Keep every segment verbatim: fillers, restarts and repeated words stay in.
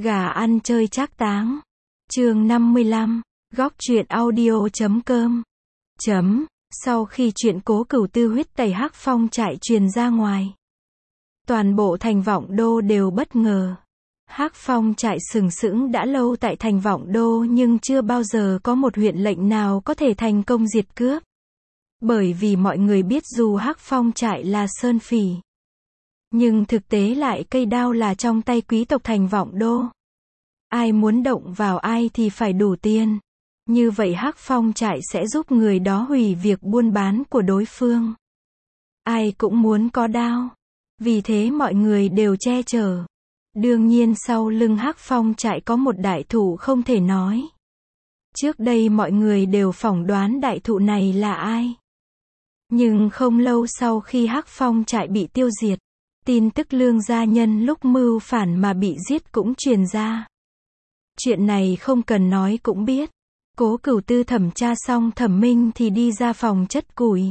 Gà ăn chơi trác táng. Chương năm mươi lăm, góc truyện audio chấm com. Chấm, sau khi chuyện Cố Cửu Tư huyết tẩy Hắc Phong trại truyền ra ngoài, toàn bộ thành Vọng Đô đều bất ngờ. Hắc Phong trại sừng sững đã lâu tại thành Vọng Đô nhưng chưa bao giờ có một huyện lệnh nào có thể thành công diệt cướp. Bởi vì mọi người biết dù Hắc Phong trại là sơn phỉ, nhưng thực tế lại cây đao là trong tay quý tộc thành Vọng Đô. Ai muốn động vào ai thì phải đủ tiền. Như vậy Hắc Phong trại sẽ giúp người đó hủy việc buôn bán của đối phương. Ai cũng muốn có đao. Vì thế mọi người đều che chở. Đương nhiên sau lưng Hắc Phong trại có một đại thụ không thể nói. Trước đây mọi người đều phỏng đoán đại thụ này là ai. Nhưng không lâu sau khi Hắc Phong trại bị tiêu diệt, tin tức Lương gia nhân lúc mưu phản mà bị giết cũng truyền ra. Chuyện này không cần nói cũng biết. Cố Cửu Tư thẩm tra xong thẩm minh thì đi ra phòng chất củi.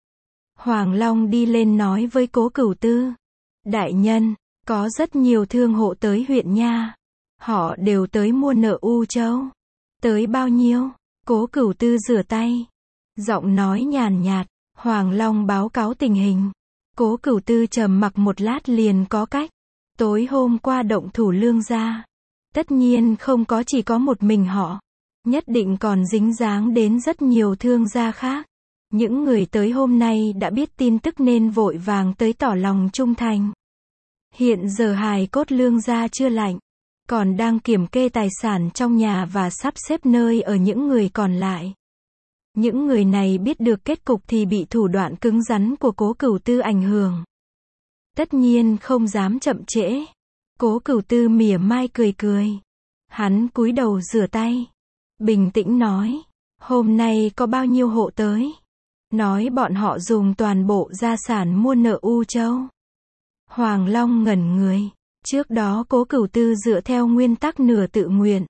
Hoàng Long đi lên nói với Cố Cửu Tư: đại nhân, có rất nhiều thương hộ tới huyện nha. Họ đều tới mua nợ U Châu. Tới bao nhiêu? Cố Cửu Tư rửa tay, giọng nói nhàn nhạt. Hoàng Long báo cáo tình hình. Cố Cửu Tư trầm mặc một lát liền có cách. Tối hôm qua động thủ Lương gia, tất nhiên không có chỉ có một mình họ, nhất định còn dính dáng đến rất nhiều thương gia khác. Những người tới hôm nay đã biết tin tức nên vội vàng tới tỏ lòng trung thành. Hiện giờ hài cốt Lương gia chưa lạnh, còn đang kiểm kê tài sản trong nhà và sắp xếp nơi ở những người còn lại. Những người này biết được kết cục thì bị thủ đoạn cứng rắn của Cố Cửu Tư ảnh hưởng. Tất nhiên không dám chậm trễ. Cố Cửu Tư mỉa mai cười cười. Hắn cúi đầu rửa tay, bình tĩnh nói: hôm nay có bao nhiêu hộ tới? Nói bọn họ dùng toàn bộ gia sản mua nợ U Châu. Hoàng Long ngẩn người. Trước đó Cố Cửu Tư dựa theo nguyên tắc nửa tự nguyện,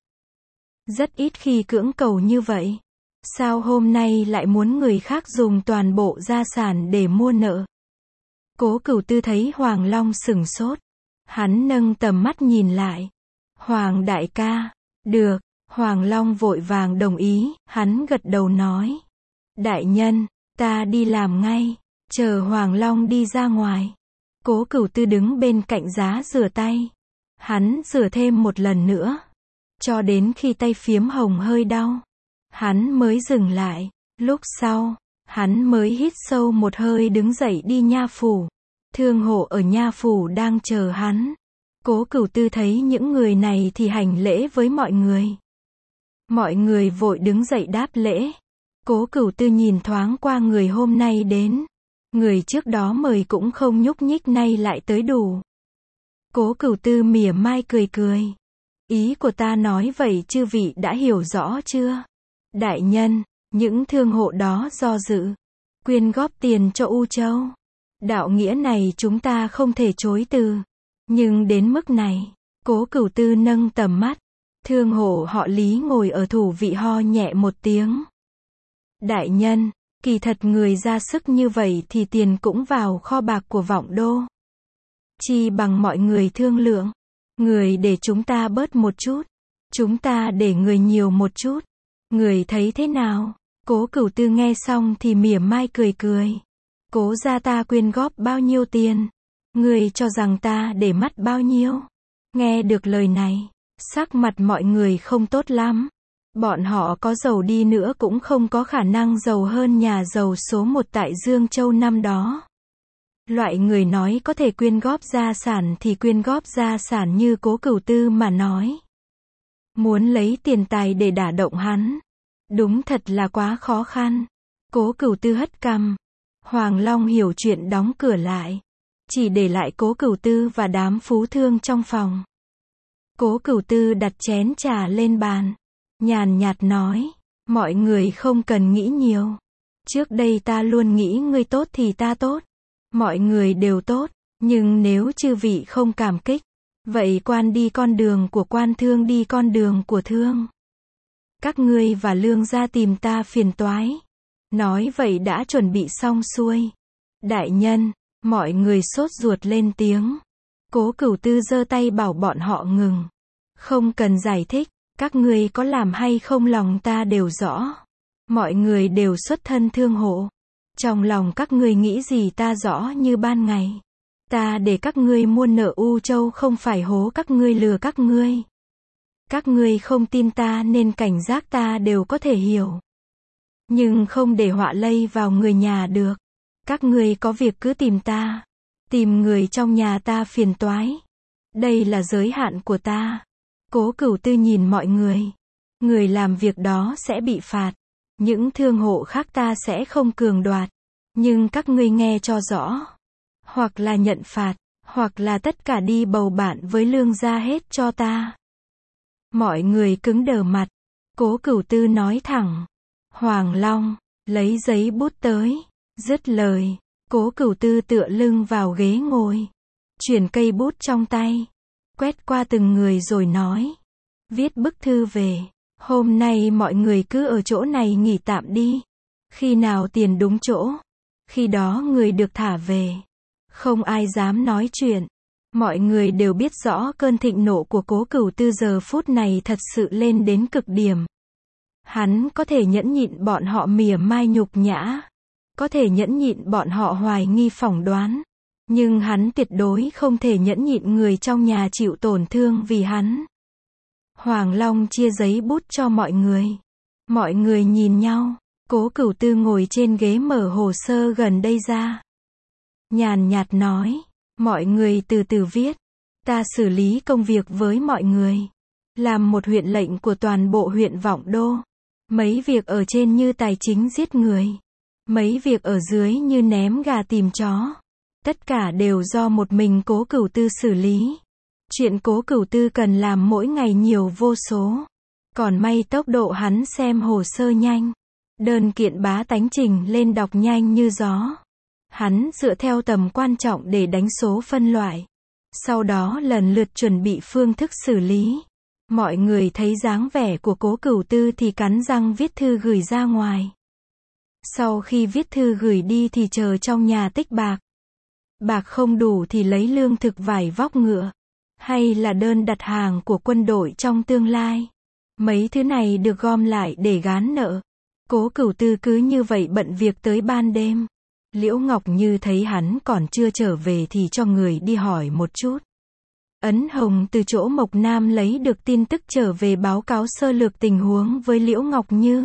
rất ít khi cưỡng cầu như vậy. Sao hôm nay lại muốn người khác dùng toàn bộ gia sản để mua nợ? Cố Cửu Tư thấy Hoàng Long sửng sốt. Hắn nâng tầm mắt nhìn lại. Hoàng đại ca. Được. Hoàng Long vội vàng đồng ý. Hắn gật đầu nói: đại nhân, ta đi làm ngay. Chờ Hoàng Long đi ra ngoài, Cố Cửu Tư đứng bên cạnh giá rửa tay. Hắn rửa thêm một lần nữa, cho đến khi tay phiếm hồng hơi đau, hắn mới dừng lại. Lúc sau, hắn mới hít sâu một hơi đứng dậy đi nha phủ. Thương hộ ở nha phủ đang chờ hắn. Cố Cửu Tư thấy những người này thì hành lễ với mọi người. Mọi người vội đứng dậy đáp lễ. Cố Cửu Tư nhìn thoáng qua người hôm nay đến. Người trước đó mời cũng không nhúc nhích, nay lại tới đủ. Cố Cửu Tư mỉa mai cười cười. Ý của ta nói vậy chư vị đã hiểu rõ chưa? Đại nhân, những thương hộ đó do dự, quyên góp tiền cho U Châu. Đạo nghĩa này chúng ta không thể chối từ. Nhưng đến mức này, Cố Cửu Tư nâng tầm mắt. Thương hộ họ Lý ngồi ở thủ vị ho nhẹ một tiếng. Đại nhân, kỳ thật người ra sức như vậy thì tiền cũng vào kho bạc của Vọng Đô. Chi bằng mọi người thương lượng. Người để chúng ta bớt một chút, chúng ta để người nhiều một chút. Người thấy thế nào? Cố Cửu Tư nghe xong thì mỉa mai cười cười. Cố gia ta quyên góp bao nhiêu tiền? Người cho rằng ta để mắt bao nhiêu? Nghe được lời này, sắc mặt mọi người không tốt lắm. Bọn họ có giàu đi nữa cũng không có khả năng giàu hơn nhà giàu số một tại Dương Châu năm đó. Loại người nói có thể quyên góp gia sản thì quyên góp gia sản như Cố Cửu Tư mà nói. Muốn lấy tiền tài để đả động hắn, đúng thật là quá khó khăn. Cố Cửu Tư hất cằm. Hoàng Long hiểu chuyện đóng cửa lại, chỉ để lại Cố Cửu Tư và đám phú thương trong phòng. Cố Cửu Tư đặt chén trà lên bàn, nhàn nhạt nói: mọi người không cần nghĩ nhiều. Trước đây ta luôn nghĩ ngươi tốt thì ta tốt. Mọi người đều tốt, nhưng nếu chư vị không cảm kích, vậy quan đi con đường của quan, thương đi con đường của thương. Các ngươi và Lương gia tìm ta phiền toái. Nói vậy đã chuẩn bị xong xuôi. Đại nhân, mọi người sốt ruột lên tiếng. Cố Cửu Tư giơ tay bảo bọn họ ngừng. Không cần giải thích, các ngươi có làm hay không lòng ta đều rõ. Mọi người đều xuất thân thương hộ. Trong lòng các ngươi nghĩ gì ta rõ như ban ngày. Ta để các ngươi mua nợ U Châu không phải hố các ngươi lừa các ngươi. Các ngươi không tin ta nên cảnh giác ta đều có thể hiểu. Nhưng không để họa lây vào người nhà được. Các ngươi có việc cứ tìm ta. Tìm người trong nhà ta phiền toái. Đây là giới hạn của ta. Cố Cửu Tư nhìn mọi người. Người làm việc đó sẽ bị phạt. Những thương hộ khác ta sẽ không cường đoạt. Nhưng các ngươi nghe cho rõ. Hoặc là nhận phạt, hoặc là tất cả đi bầu bạn với lương gia hết cho ta. Mọi người cứng đờ mặt. Cố Cửu Tư nói thẳng. Hoàng Long, lấy giấy bút tới. Dứt lời, Cố Cửu Tư tựa lưng vào ghế ngồi. Chuyển cây bút trong tay. Quét qua từng người rồi nói. Viết bức thư về. Hôm nay mọi người cứ ở chỗ này nghỉ tạm đi. Khi nào tiền đúng chỗ, khi đó người được thả về. Không ai dám nói chuyện. Mọi người đều biết rõ cơn thịnh nộ của Cố Cửu Tư giờ phút này thật sự lên đến cực điểm. Hắn có thể nhẫn nhịn bọn họ mỉa mai nhục nhã. Có thể nhẫn nhịn bọn họ hoài nghi phỏng đoán. Nhưng hắn tuyệt đối không thể nhẫn nhịn người trong nhà chịu tổn thương vì hắn. Hoàng Long chia giấy bút cho mọi người. Mọi người nhìn nhau. Cố Cửu Tư ngồi trên ghế mở hồ sơ gần đây ra. Nhàn nhạt nói. Mọi người từ từ viết. Ta xử lý công việc với mọi người. Làm một huyện lệnh của toàn bộ huyện Vọng Đô. Mấy việc ở trên như tài chính giết người. Mấy việc ở dưới như ném gà tìm chó. Tất cả đều do một mình Cố Cửu Tư xử lý. Chuyện Cố Cửu Tư cần làm mỗi ngày nhiều vô số. Còn may tốc độ hắn xem hồ sơ nhanh. Đơn kiện bá tánh trình lên đọc nhanh như gió. Hắn dựa theo tầm quan trọng để đánh số phân loại. Sau đó lần lượt chuẩn bị phương thức xử lý. Mọi người thấy dáng vẻ của Cố Cửu Tư thì cắn răng viết thư gửi ra ngoài. Sau khi viết thư gửi đi thì chờ trong nhà tích bạc. Bạc không đủ thì lấy lương thực vải vóc ngựa. Hay là đơn đặt hàng của quân đội trong tương lai. Mấy thứ này được gom lại để gán nợ. Cố Cửu Tư cứ như vậy bận việc tới ban đêm. Liễu Ngọc Như thấy hắn còn chưa trở về thì cho người đi hỏi một chút. Ấn Hồng từ chỗ Mộc Nam lấy được tin tức trở về báo cáo sơ lược tình huống với Liễu Ngọc Như.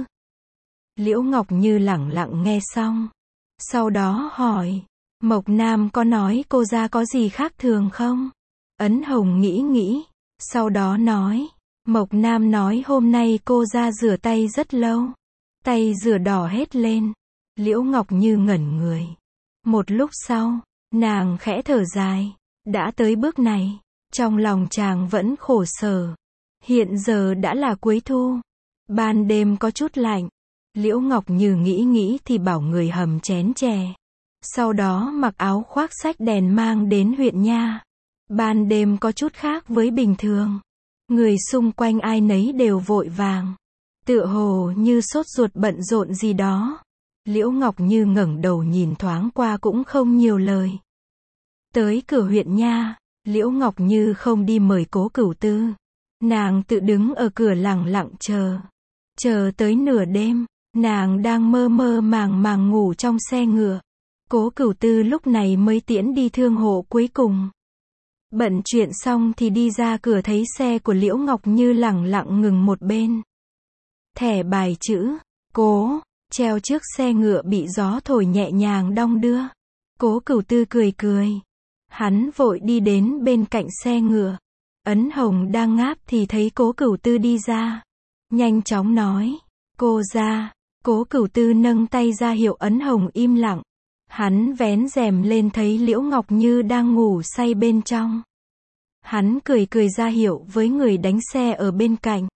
Liễu Ngọc Như lẳng lặng nghe xong. Sau đó hỏi. Mộc Nam có nói cô ra có gì khác thường không? Ấn Hồng nghĩ nghĩ. Sau đó nói. Mộc Nam nói hôm nay cô ra rửa tay rất lâu. Tay rửa đỏ hết lên. Liễu Ngọc Như ngẩn người. Một lúc sau, nàng khẽ thở dài. Đã tới bước này, trong lòng chàng vẫn khổ sở. Hiện giờ đã là cuối thu. Ban đêm có chút lạnh. Liễu Ngọc Như nghĩ nghĩ thì bảo người hầm chén chè. Sau đó mặc áo khoác xách đèn mang đến huyện nha. Ban đêm có chút khác với bình thường. Người xung quanh ai nấy đều vội vàng. Tựa hồ như sốt ruột bận rộn gì đó. Liễu Ngọc Như ngẩng đầu nhìn thoáng qua cũng không nhiều lời. Tới cửa huyện nha, Liễu Ngọc Như không đi mời Cố Cửu Tư. Nàng tự đứng ở cửa lặng lặng chờ. Chờ tới nửa đêm, nàng đang mơ mơ màng màng ngủ trong xe ngựa. Cố Cửu Tư lúc này mới tiễn đi thương hộ cuối cùng. Bận chuyện xong thì đi ra cửa thấy xe của Liễu Ngọc Như lẳng lặng ngừng một bên. Thẻ bài chữ Cố treo trước xe ngựa bị gió thổi nhẹ nhàng đong đưa. Cố Cửu Tư cười cười. Hắn vội đi đến bên cạnh xe ngựa. Ấn Hồng đang ngáp thì thấy Cố Cửu Tư đi ra. Nhanh chóng nói. Cô ra. Cố Cửu Tư nâng tay ra hiệu Ấn Hồng im lặng. Hắn vén rèm lên thấy Liễu Ngọc Như đang ngủ say bên trong. Hắn cười cười ra hiệu với người đánh xe ở bên cạnh.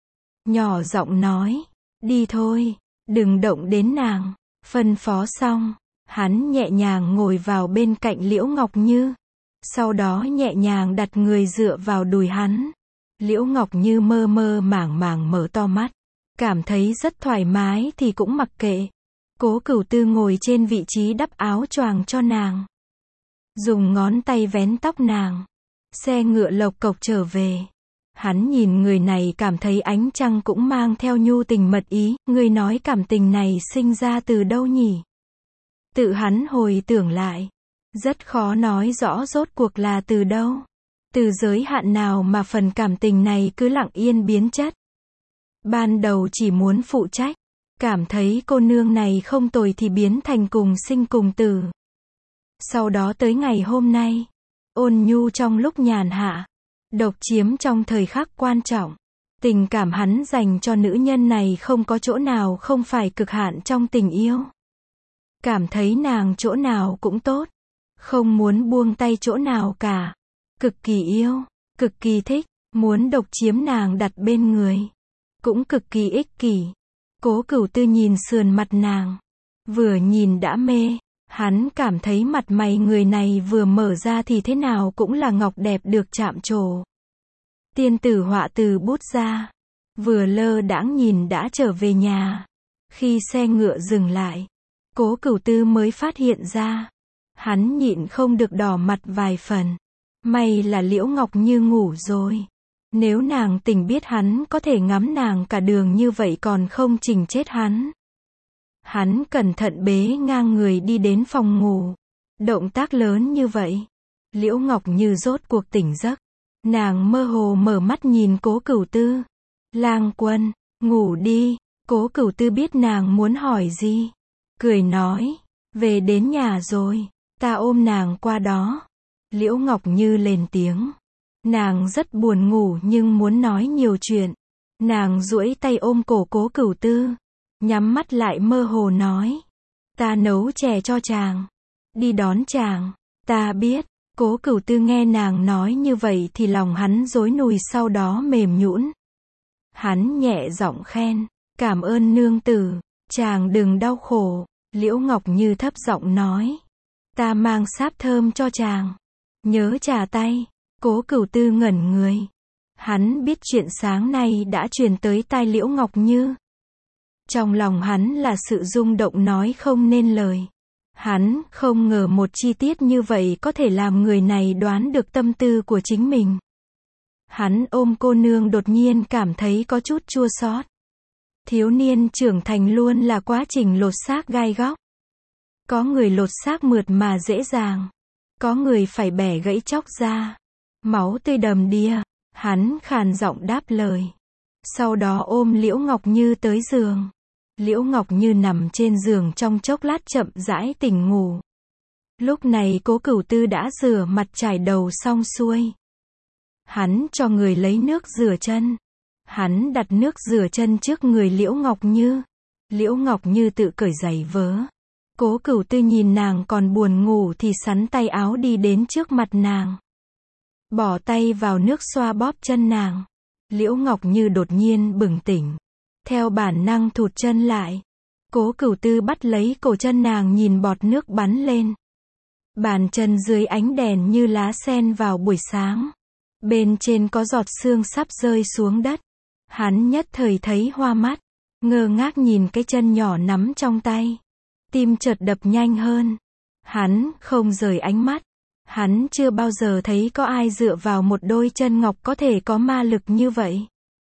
Nhỏ giọng nói. Đi thôi. Đừng động đến nàng. Phân phó xong. Hắn nhẹ nhàng ngồi vào bên cạnh Liễu Ngọc Như. Sau đó nhẹ nhàng đặt người dựa vào đùi hắn. Liễu Ngọc Như mơ mơ màng màng mở to mắt. Cảm thấy rất thoải mái thì cũng mặc kệ. Cố Cửu Tư ngồi trên vị trí đắp áo choàng cho nàng. Dùng ngón tay vén tóc nàng. Xe ngựa lộc cộc trở về. Hắn nhìn người này cảm thấy ánh trăng cũng mang theo nhu tình mật ý, người nói cảm tình này sinh ra từ đâu nhỉ? Tự hắn hồi tưởng lại. Rất khó nói rõ rốt cuộc là từ đâu. Từ giới hạn nào mà phần cảm tình này cứ lặng yên biến chất. Ban đầu chỉ muốn phụ trách. Cảm thấy cô nương này không tồi thì biến thành cùng sinh cùng tử. Sau đó tới ngày hôm nay. Ôn nhu trong lúc nhàn hạ. Độc chiếm trong thời khắc quan trọng. Tình cảm hắn dành cho nữ nhân này không có chỗ nào không phải cực hạn trong tình yêu. Cảm thấy nàng chỗ nào cũng tốt. Không muốn buông tay chỗ nào cả. Cực kỳ yêu, cực kỳ thích, muốn độc chiếm nàng đặt bên người. Cũng cực kỳ ích kỷ. Cố Cửu Tư nhìn sườn mặt nàng. Vừa nhìn đã mê. Hắn cảm thấy mặt mày người này vừa mở ra thì thế nào cũng là ngọc đẹp được chạm trổ. Tiên tử họa từ bút ra. Vừa lơ đãng nhìn đã trở về nhà. Khi xe ngựa dừng lại. Cố Cửu Tư mới phát hiện ra. Hắn nhịn không được đỏ mặt vài phần. May là Liễu Ngọc Như ngủ rồi. Nếu nàng tỉnh biết hắn có thể ngắm nàng cả đường như vậy còn không chỉnh chết hắn. Hắn cẩn thận bế ngang người đi đến phòng ngủ. Động tác lớn như vậy. Liễu Ngọc Như rốt cuộc tỉnh giấc. Nàng mơ hồ mở mắt nhìn Cố Cửu Tư. Lang Quân, ngủ đi. Cố Cửu Tư biết nàng muốn hỏi gì. Cười nói, về đến nhà rồi. Ta ôm nàng qua đó. Liễu Ngọc Như lên tiếng. Nàng rất buồn ngủ nhưng muốn nói nhiều chuyện. Nàng duỗi tay ôm cổ Cố Cửu Tư. Nhắm mắt lại mơ hồ nói. Ta nấu chè cho chàng. Đi đón chàng. Ta biết. Cố Cửu Tư nghe nàng nói như vậy thì lòng hắn rối nùi sau đó mềm nhũn. Hắn nhẹ giọng khen. Cảm ơn nương tử. Chàng đừng đau khổ. Liễu Ngọc Như thấp giọng nói. Ta mang sáp thơm cho chàng. Nhớ trà tay. Cố Cửu Tư ngẩn người. Hắn biết chuyện sáng nay đã truyền tới tai Liễu Ngọc Như. Trong lòng hắn là sự rung động nói không nên lời. Hắn không ngờ một chi tiết như vậy có thể làm người này đoán được tâm tư của chính mình. Hắn ôm cô nương đột nhiên cảm thấy có chút chua xót. Thiếu niên trưởng thành luôn là quá trình lột xác gai góc. Có người lột xác mượt mà dễ dàng. Có người phải bẻ gãy chóc ra. Máu tươi đầm đìa. Hắn khàn giọng đáp lời. Sau đó ôm Liễu Ngọc Như tới giường. Liễu Ngọc Như nằm trên giường trong chốc lát chậm rãi tỉnh ngủ. Lúc này Cố Cửu Tư đã rửa mặt chải đầu xong xuôi. Hắn cho người lấy nước rửa chân. Hắn đặt nước rửa chân trước người Liễu Ngọc Như. Liễu Ngọc Như tự cởi giày vớ. Cố Cửu Tư nhìn nàng còn buồn ngủ thì sắn tay áo đi đến trước mặt nàng. Bỏ tay vào nước xoa bóp chân nàng. Liễu Ngọc Như đột nhiên bừng tỉnh. Theo bản năng thụt chân lại. Cố Cửu Tư bắt lấy cổ chân nàng nhìn bọt nước bắn lên. Bàn chân dưới ánh đèn như lá sen vào buổi sáng. Bên trên có giọt sương sắp rơi xuống đất. Hắn nhất thời thấy hoa mắt. Ngơ ngác nhìn cái chân nhỏ nắm trong tay. Tim chợt đập nhanh hơn. Hắn không rời ánh mắt. Hắn chưa bao giờ thấy có ai dựa vào một đôi chân ngọc có thể có ma lực như vậy.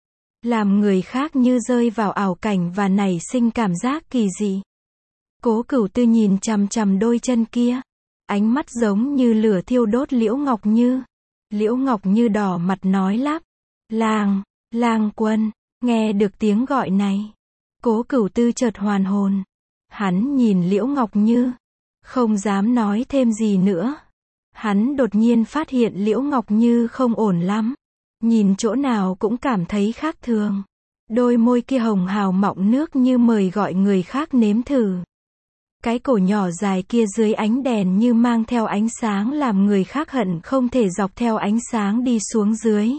Làm người khác như rơi vào ảo cảnh và nảy sinh cảm giác kỳ dị. Cố Cửu Tư nhìn chằm chằm đôi chân kia. Ánh mắt giống như lửa thiêu đốt Liễu Ngọc Như. Liễu Ngọc Như đỏ mặt nói lắp. Lang, Lang Quân. Nghe được tiếng gọi này. Cố Cửu Tư chợt hoàn hồn. Hắn nhìn Liễu Ngọc Như. Không dám nói thêm gì nữa. Hắn đột nhiên phát hiện Liễu Ngọc Như không ổn lắm. Nhìn chỗ nào cũng cảm thấy khác thường. Đôi môi kia hồng hào mọng nước như mời gọi người khác nếm thử. Cái cổ nhỏ dài kia dưới ánh đèn như mang theo ánh sáng làm người khác hận không thể dọc theo ánh sáng đi xuống dưới.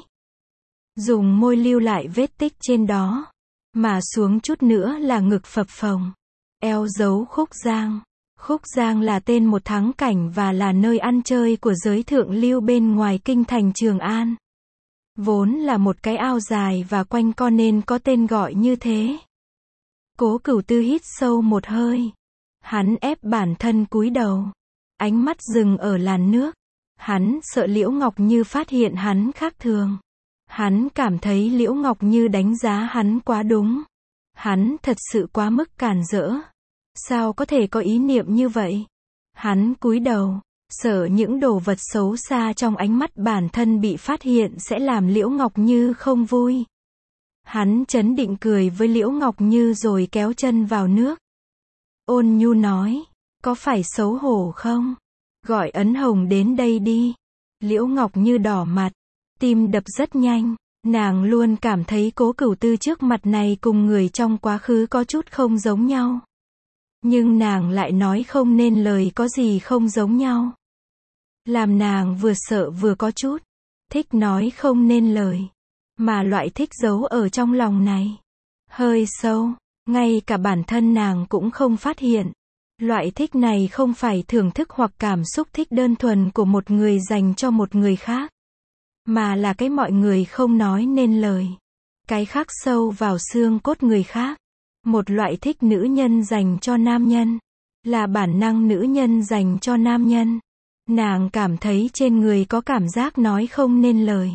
Dùng môi lưu lại vết tích trên đó. Mà xuống chút nữa là ngực phập phồng. Eo giấu Khúc Giang. Khúc Giang là tên một thắng cảnh và là nơi ăn chơi của giới thượng lưu bên ngoài kinh thành Trường An. Vốn là một cái ao dài và quanh co nên có tên gọi như thế. Cố Cửu Tư hít sâu một hơi. Hắn ép bản thân cúi đầu. Ánh mắt dừng ở làn nước. Hắn sợ Liễu Ngọc Như phát hiện hắn khác thường. Hắn cảm thấy Liễu Ngọc Như đánh giá hắn quá đúng. Hắn thật sự quá mức càn rỡ. Sao có thể có ý niệm như vậy? Hắn cúi đầu, sợ những đồ vật xấu xa trong ánh mắt bản thân bị phát hiện sẽ làm Liễu Ngọc Như không vui. Hắn trấn định cười với Liễu Ngọc Như rồi kéo chân vào nước. Ôn nhu nói, có phải xấu hổ không? Gọi Ấn Hồng đến đây đi. Liễu Ngọc Như đỏ mặt, tim đập rất nhanh. Nàng luôn cảm thấy Cố Cửu Tư trước mặt này cùng người trong quá khứ có chút không giống nhau. Nhưng nàng lại nói không nên lời có gì không giống nhau. Làm nàng vừa sợ vừa có chút thích nói không nên lời. Mà loại thích giấu ở trong lòng này hơi sâu, ngay cả bản thân nàng cũng không phát hiện. Loại thích này không phải thưởng thức hoặc cảm xúc thích đơn thuần của một người dành cho một người khác, mà là cái mọi người không nói nên lời. Cái khắc sâu vào xương cốt người khác. Một loại thích nữ nhân dành cho nam nhân. Là bản năng nữ nhân dành cho nam nhân. Nàng cảm thấy trên người có cảm giác nói không nên lời.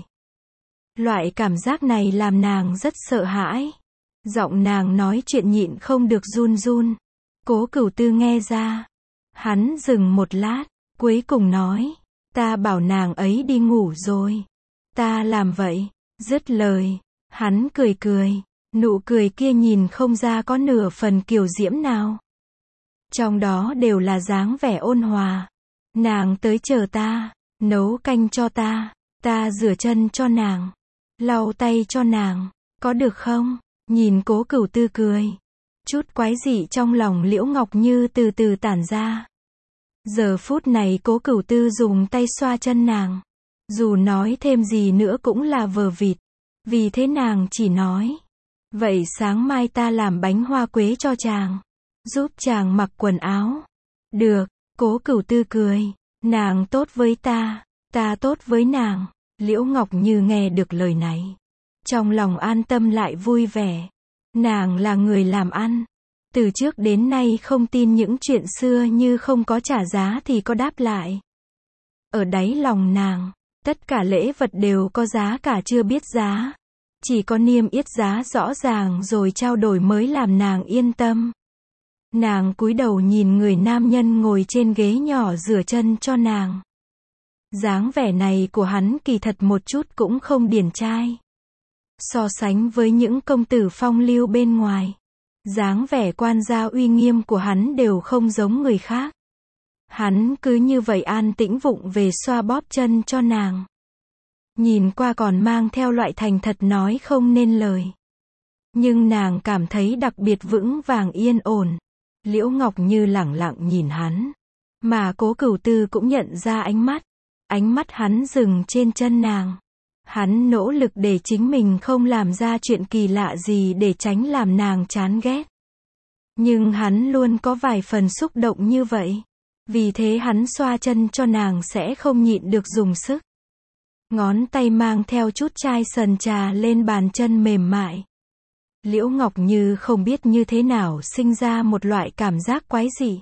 Loại cảm giác này làm nàng rất sợ hãi. Giọng nàng nói chuyện nhịn không được run run. Cố Cửu Tư nghe ra. Hắn dừng một lát, cuối cùng nói, ta bảo nàng ấy đi ngủ rồi. Ta làm vậy. Dứt lời, hắn cười cười. Nụ cười kia nhìn không ra có nửa phần kiều diễm nào. Trong đó đều là dáng vẻ ôn hòa. Nàng tới chờ ta, nấu canh cho ta, ta rửa chân cho nàng, lau tay cho nàng, có được không? Nhìn Cố Cửu Tư cười. Chút quái dị trong lòng Liễu Ngọc Như từ từ tản ra. Giờ phút này Cố Cửu Tư dùng tay xoa chân nàng. Dù nói thêm gì nữa cũng là vờ vịt. Vì thế nàng chỉ nói, vậy sáng mai ta làm bánh hoa quế cho chàng, giúp chàng mặc quần áo. Được. Cố Cửu Tư cười. Nàng tốt với ta, ta tốt với nàng. Liễu Ngọc Như nghe được lời này, trong lòng an tâm lại vui vẻ. Nàng là người làm ăn, từ trước đến nay không tin những chuyện xưa như không có trả giá thì có đáp lại. Ở đáy lòng nàng, tất cả lễ vật đều có giá cả chưa biết giá. Chỉ có niêm yết giá rõ ràng rồi trao đổi mới làm nàng yên tâm. Nàng cúi đầu nhìn người nam nhân ngồi trên ghế nhỏ rửa chân cho nàng. Dáng vẻ này của hắn kỳ thật một chút cũng không điển trai. So sánh với những công tử phong lưu bên ngoài, dáng vẻ quan gia uy nghiêm của hắn đều không giống người khác. Hắn cứ như vậy an tĩnh vụng về xoa bóp chân cho nàng. Nhìn qua còn mang theo loại thành thật nói không nên lời. Nhưng nàng cảm thấy đặc biệt vững vàng yên ổn. Liễu Ngọc Như lẳng lặng nhìn hắn. Mà Cố Cửu Tư cũng nhận ra ánh mắt. Ánh mắt hắn dừng trên chân nàng. Hắn nỗ lực để chính mình không làm ra chuyện kỳ lạ gì để tránh làm nàng chán ghét. Nhưng hắn luôn có vài phần xúc động như vậy. Vì thế hắn xoa chân cho nàng sẽ không nhịn được dùng sức. Ngón tay mang theo chút chai sần trà lên bàn chân mềm mại. Liễu Ngọc Như không biết như thế nào sinh ra một loại cảm giác quái dị.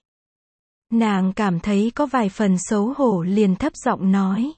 Nàng cảm thấy có vài phần xấu hổ liền thấp giọng nói.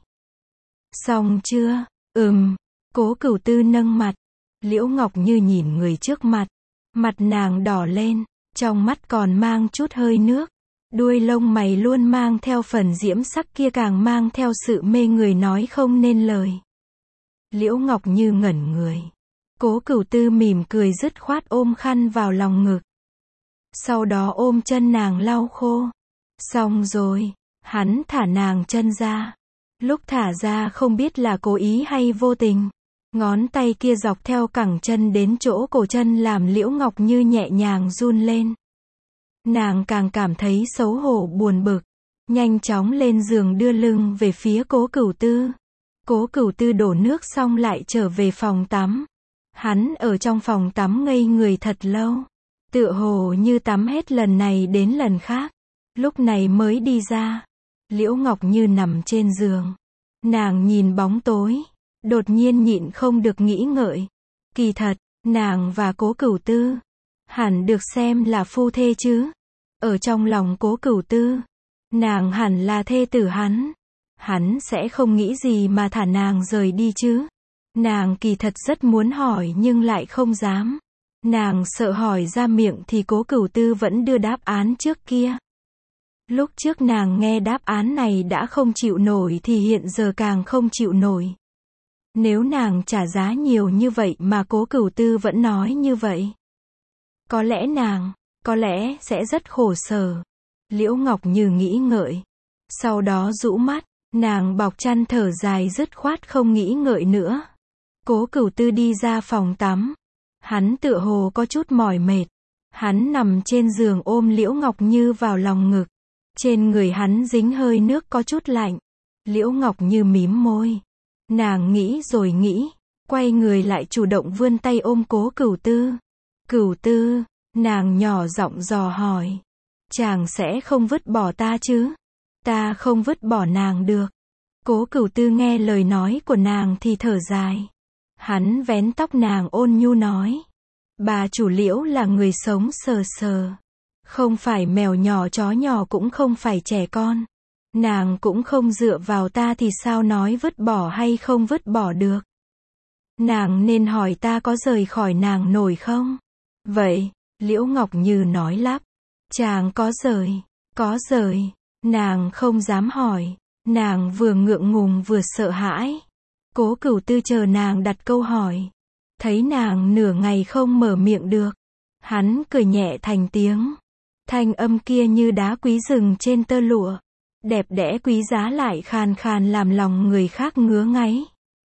Xong chưa? Ừm. Cố Cửu Tư nâng mặt. Liễu Ngọc Như nhìn người trước mặt. Mặt nàng đỏ lên, trong mắt còn mang chút hơi nước. Đuôi lông mày luôn mang theo phần diễm sắc kia càng mang theo sự mê người nói không nên lời. Liễu Ngọc Như ngẩn người. Cố Cửu Tư mỉm cười dứt khoát ôm khăn vào lòng ngực. Sau đó ôm chân nàng lau khô. Xong rồi, hắn thả nàng chân ra. Lúc thả ra không biết là cố ý hay vô tình. Ngón tay kia dọc theo cẳng chân đến chỗ cổ chân làm Liễu Ngọc Như nhẹ nhàng run lên. Nàng càng cảm thấy xấu hổ buồn bực. Nhanh chóng lên giường đưa lưng về phía Cố Cửu Tư. Cố Cửu Tư đổ nước xong lại trở về phòng tắm. Hắn ở trong phòng tắm ngây người thật lâu. Tựa hồ như tắm hết lần này đến lần khác. Lúc này mới đi ra. Liễu Ngọc Như nằm trên giường. Nàng nhìn bóng tối. Đột nhiên nhịn không được nghĩ ngợi. Kỳ thật, nàng và Cố Cửu Tư hẳn được xem là phu thê chứ. Ở trong lòng Cố Cửu Tư, nàng hẳn là thê tử hắn. Hắn sẽ không nghĩ gì mà thả nàng rời đi chứ. Nàng kỳ thật rất muốn hỏi nhưng lại không dám. Nàng sợ hỏi ra miệng thì Cố Cửu Tư vẫn đưa đáp án trước kia. Lúc trước nàng nghe đáp án này đã không chịu nổi thì hiện giờ càng không chịu nổi. Nếu nàng trả giá nhiều như vậy mà Cố Cửu Tư vẫn nói như vậy, có lẽ nàng, có lẽ sẽ rất khổ sở. Liễu Ngọc Như nghĩ ngợi. Sau đó rũ mắt, nàng bọc chăn thở dài dứt khoát không nghĩ ngợi nữa. Cố Cửu Tư đi ra phòng tắm. Hắn tựa hồ có chút mỏi mệt. Hắn nằm trên giường ôm Liễu Ngọc Như vào lòng ngực. Trên người hắn dính hơi nước có chút lạnh. Liễu Ngọc Như mím môi. Nàng nghĩ rồi nghĩ, quay người lại chủ động vươn tay ôm Cố Cửu Tư. Cửu Tư, nàng nhỏ giọng dò hỏi. Chàng sẽ không vứt bỏ ta chứ? Ta không vứt bỏ nàng được. Cố Cửu Tư nghe lời nói của nàng thì thở dài. Hắn vén tóc nàng ôn nhu nói. Bà chủ Liễu là người sống sờ sờ. Không phải mèo nhỏ chó nhỏ cũng không phải trẻ con. Nàng cũng không dựa vào ta thì sao nói vứt bỏ hay không vứt bỏ được. Nàng nên hỏi ta có rời khỏi nàng nổi không? Vậy, Liễu Ngọc Như nói lắp. Chàng có rời, có rời. Nàng không dám hỏi. Nàng vừa ngượng ngùng vừa sợ hãi. Cố Cửu Tư chờ nàng đặt câu hỏi. Thấy nàng nửa ngày không mở miệng được. Hắn cười nhẹ thành tiếng. Thanh âm kia như đá quý rừng trên tơ lụa. Đẹp đẽ quý giá lại khàn khàn làm lòng người khác ngứa ngáy.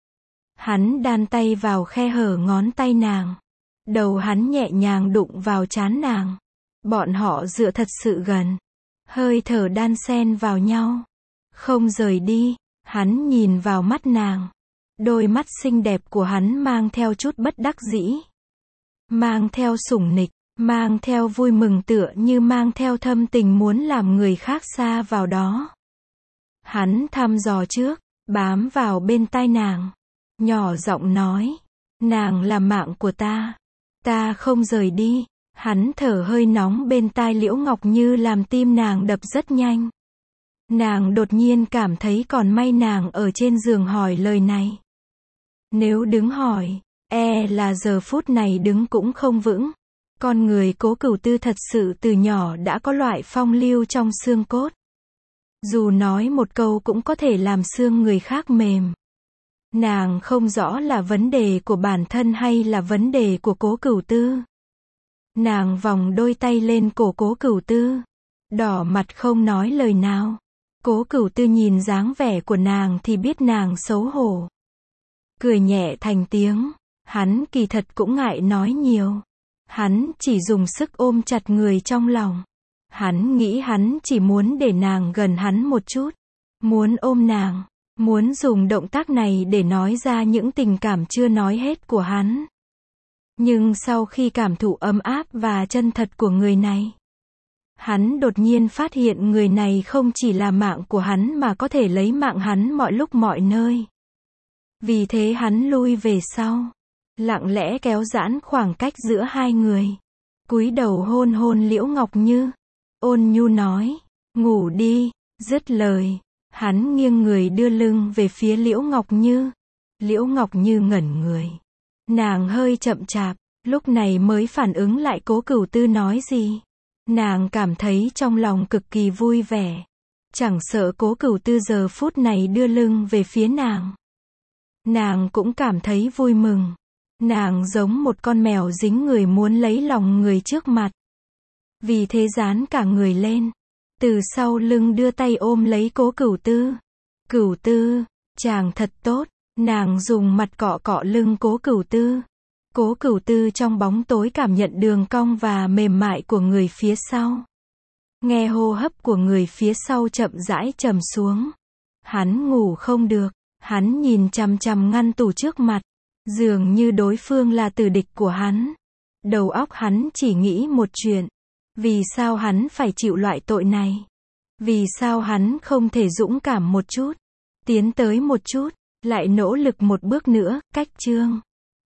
Hắn đan tay vào khe hở ngón tay nàng. Đầu hắn nhẹ nhàng đụng vào trán nàng. Bọn họ dựa thật sự gần. Hơi thở đan xen vào nhau. Không rời đi, hắn nhìn vào mắt nàng. Đôi mắt xinh đẹp của hắn mang theo chút bất đắc dĩ. Mang theo sủng nịch, mang theo vui mừng tựa như mang theo thâm tình muốn làm người khác xa vào đó. Hắn thăm dò trước, bám vào bên tai nàng. Nhỏ giọng nói, nàng là mạng của ta. Ta không rời đi. Hắn thở hơi nóng bên tai Liễu Ngọc Như làm tim nàng đập rất nhanh. Nàng đột nhiên cảm thấy còn may nàng ở trên giường hỏi lời này. Nếu đứng hỏi, e là giờ phút này đứng cũng không vững. Con người Cố Cửu Tư thật sự từ nhỏ đã có loại phong lưu trong xương cốt. Dù nói một câu cũng có thể làm xương người khác mềm. Nàng không rõ là vấn đề của bản thân hay là vấn đề của Cố Cửu Tư. Nàng vòng đôi tay lên cổ Cố Cửu Tư. Đỏ mặt không nói lời nào. Cố Cửu Tư nhìn dáng vẻ của nàng thì biết nàng xấu hổ. Cười nhẹ thành tiếng. Hắn kỳ thật cũng ngại nói nhiều. Hắn chỉ dùng sức ôm chặt người trong lòng. Hắn nghĩ hắn chỉ muốn để nàng gần hắn một chút. Muốn ôm nàng. Muốn dùng động tác này để nói ra những tình cảm chưa nói hết của hắn. Nhưng sau khi cảm thụ ấm áp và chân thật của người này, hắn đột nhiên phát hiện người này không chỉ là mạng của hắn mà có thể lấy mạng hắn mọi lúc mọi nơi. Vì thế hắn lui về sau, lặng lẽ kéo giãn khoảng cách giữa hai người. Cúi đầu hôn hôn Liễu Ngọc Như. Ôn nhu nói, ngủ đi, dứt lời. Hắn nghiêng người đưa lưng về phía Liễu Ngọc Như. Liễu Ngọc Như ngẩn người. Nàng hơi chậm chạp, lúc này mới phản ứng lại Cố Cửu Tư nói gì. Nàng cảm thấy trong lòng cực kỳ vui vẻ. Chẳng sợ Cố Cửu Tư giờ phút này đưa lưng về phía nàng. Nàng cũng cảm thấy vui mừng. Nàng giống một con mèo dính người muốn lấy lòng người trước mặt. Vì thế dán cả người lên. Từ sau lưng đưa tay ôm lấy Cố Cửu Tư. Cửu Tư, chàng thật tốt. Nàng dùng mặt cọ cọ lưng Cố Cửu Tư. Cố Cửu Tư trong bóng tối cảm nhận đường cong và mềm mại của người phía sau. Nghe hô hấp của người phía sau chậm rãi trầm xuống. Hắn ngủ không được. Hắn nhìn chằm chằm ngăn tủ trước mặt. Dường như đối phương là tử địch của hắn. Đầu óc hắn chỉ nghĩ một chuyện. Vì sao hắn phải chịu loại tội này? Vì sao hắn không thể dũng cảm một chút? Tiến tới một chút, lại nỗ lực một bước nữa, cách chương.